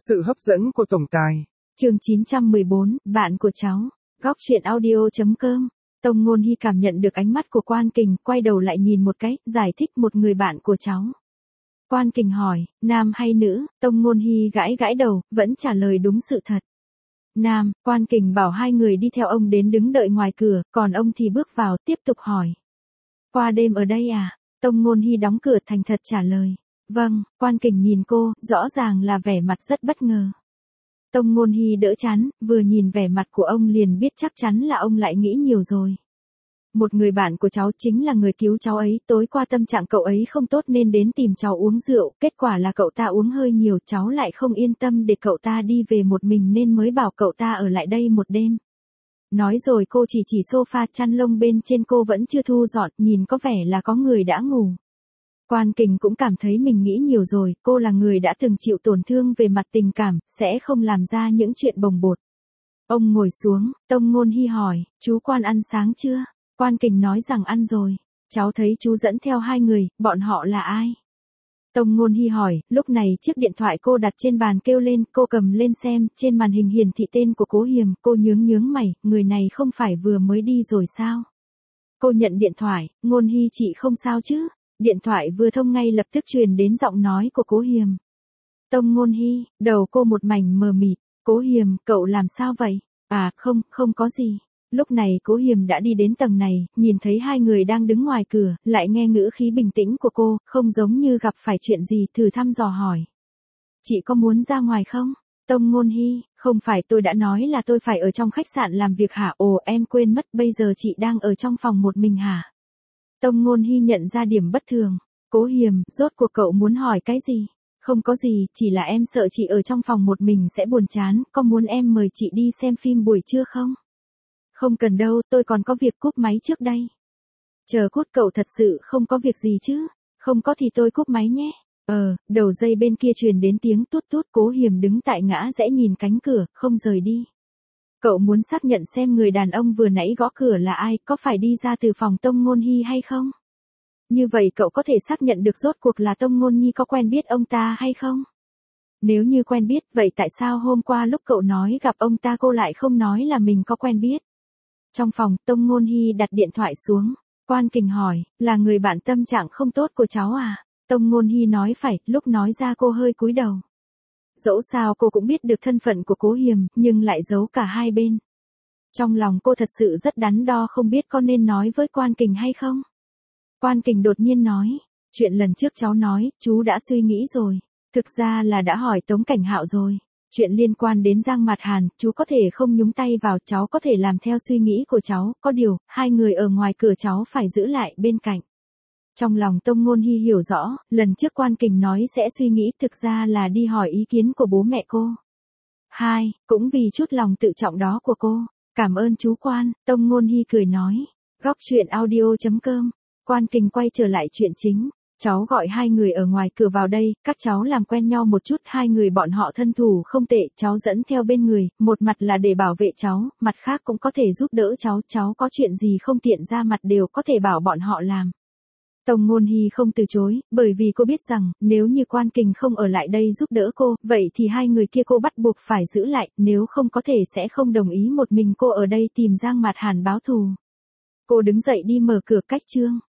Sự hấp dẫn của tổng tài. Chương 914, bạn của cháu. Góc truyện audio.com. Tông Ngôn Hy cảm nhận được ánh mắt của Quan Kình, quay đầu lại nhìn một cái, giải thích một người bạn của cháu. Quan Kình hỏi, nam hay nữ? Tông Ngôn Hy gãi gãi đầu, vẫn trả lời đúng sự thật. Nam. Quan Kình bảo hai người đi theo ông đến đứng đợi ngoài cửa, còn ông thì bước vào, tiếp tục hỏi. Qua đêm ở đây à? Tông Ngôn Hy đóng cửa thành thật trả lời. Vâng. Quan Kình nhìn cô, rõ ràng là vẻ mặt rất bất ngờ. Tông Ngôn Hy đỡ chán, vừa nhìn vẻ mặt của ông liền biết chắc chắn là ông lại nghĩ nhiều rồi. Một người bạn của cháu chính là người cứu cháu ấy, tối qua tâm trạng cậu ấy không tốt nên đến tìm cháu uống rượu, kết quả là cậu ta uống hơi nhiều, cháu lại không yên tâm để cậu ta đi về một mình nên mới bảo cậu ta ở lại đây một đêm. Nói rồi cô chỉ sofa chăn lông bên trên cô vẫn chưa thu dọn, nhìn có vẻ là có người đã ngủ. Quan Kình cũng cảm thấy mình nghĩ nhiều rồi, cô là người đã từng chịu tổn thương về mặt tình cảm, sẽ không làm ra những chuyện bồng bột. Ông ngồi xuống, Tông Ngôn Hy hỏi, chú Quan ăn sáng chưa? Quan Kình nói rằng ăn rồi. Cháu thấy chú dẫn theo hai người, bọn họ là ai? Tông Ngôn Hy hỏi, lúc này chiếc điện thoại cô đặt trên bàn kêu lên, cô cầm lên xem, trên màn hình hiển thị tên của Cố Hiềm, cô nhướng mày, người này không phải vừa mới đi rồi sao? Cô nhận điện thoại, Ngôn Hy chị không sao chứ? Điện thoại vừa thông ngay lập tức truyền đến giọng nói của Cố Hiềm. Tông Ngôn Hy, đầu cô một mảnh mờ mịt, Cố Hiềm, cậu làm sao vậy? À, không có gì. Lúc này Cố Hiềm đã đi đến tầng này, nhìn thấy hai người đang đứng ngoài cửa, lại nghe ngữ khí bình tĩnh của cô, không giống như gặp phải chuyện gì, thử thăm dò hỏi. Chị có muốn ra ngoài không? Tông Ngôn Hy, không phải tôi đã nói là tôi phải ở trong khách sạn làm việc hả? Ồ, em quên mất, bây giờ chị đang ở trong phòng một mình hả? Tông Ngôn Hy nhận ra điểm bất thường. Cố Hiềm, rốt cuộc cậu muốn hỏi cái gì? Không có gì, chỉ là em sợ chị ở trong phòng một mình sẽ buồn chán, có muốn em mời chị đi xem phim buổi trưa không? Không cần đâu, tôi còn có việc, cúp máy trước đây. Chờ cút, cậu thật sự không có việc gì chứ? Không có thì tôi cúp máy nhé. Đầu dây bên kia truyền đến tiếng tút tút, Cố Hiềm đứng tại ngã rẽ nhìn cánh cửa, không rời đi. Cậu muốn xác nhận xem người đàn ông vừa nãy gõ cửa là ai, có phải đi ra từ phòng Tông Ngôn Hy hay không? Như vậy cậu có thể xác nhận được rốt cuộc là Tông Ngôn Nhi có quen biết ông ta hay không? Nếu như quen biết, vậy tại sao hôm qua lúc cậu nói gặp ông ta cô lại không nói là mình có quen biết? Trong phòng, Tông Ngôn Hy đặt điện thoại xuống. Quan Kình hỏi, là người bạn tâm trạng không tốt của cháu à? Tông Ngôn Hy nói phải, lúc nói ra cô hơi cúi đầu. Dẫu sao cô cũng biết được thân phận của Cố Hiềm, nhưng lại giấu cả hai bên. Trong lòng cô thật sự rất đắn đo không biết có nên nói với Quan Kình hay không. Quan Kình đột nhiên nói, chuyện lần trước cháu nói, chú đã suy nghĩ rồi. Thực ra là đã hỏi Tống Cảnh Hạo rồi. Chuyện liên quan đến Giang Mạt Hàn, chú có thể không nhúng tay vào, cháu có thể làm theo suy nghĩ của cháu, có điều, hai người ở ngoài cửa cháu phải giữ lại bên cạnh. Trong lòng Tông Ngôn Hy hiểu rõ, lần trước Quan Kình nói sẽ suy nghĩ thực ra là đi hỏi ý kiến của bố mẹ cô. Cũng vì chút lòng tự trọng đó của cô. Cảm ơn chú Quan, Tông Ngôn Hy cười nói. Góc truyện audio.com. Quan Kình quay trở lại chuyện chính. Cháu gọi hai người ở ngoài cửa vào đây, các cháu làm quen nhau một chút, hai người bọn họ thân thủ không tệ, cháu dẫn theo bên người, một mặt là để bảo vệ cháu, mặt khác cũng có thể giúp đỡ cháu có chuyện gì không tiện ra mặt đều có thể bảo bọn họ làm. Tông Ngôn Hy không từ chối, bởi vì cô biết rằng, nếu như Quan Kình không ở lại đây giúp đỡ cô, vậy thì hai người kia cô bắt buộc phải giữ lại, nếu không có thể sẽ không đồng ý một mình cô ở đây tìm Giang Mạt Hàn báo thù. Cô đứng dậy đi mở cửa cách trương.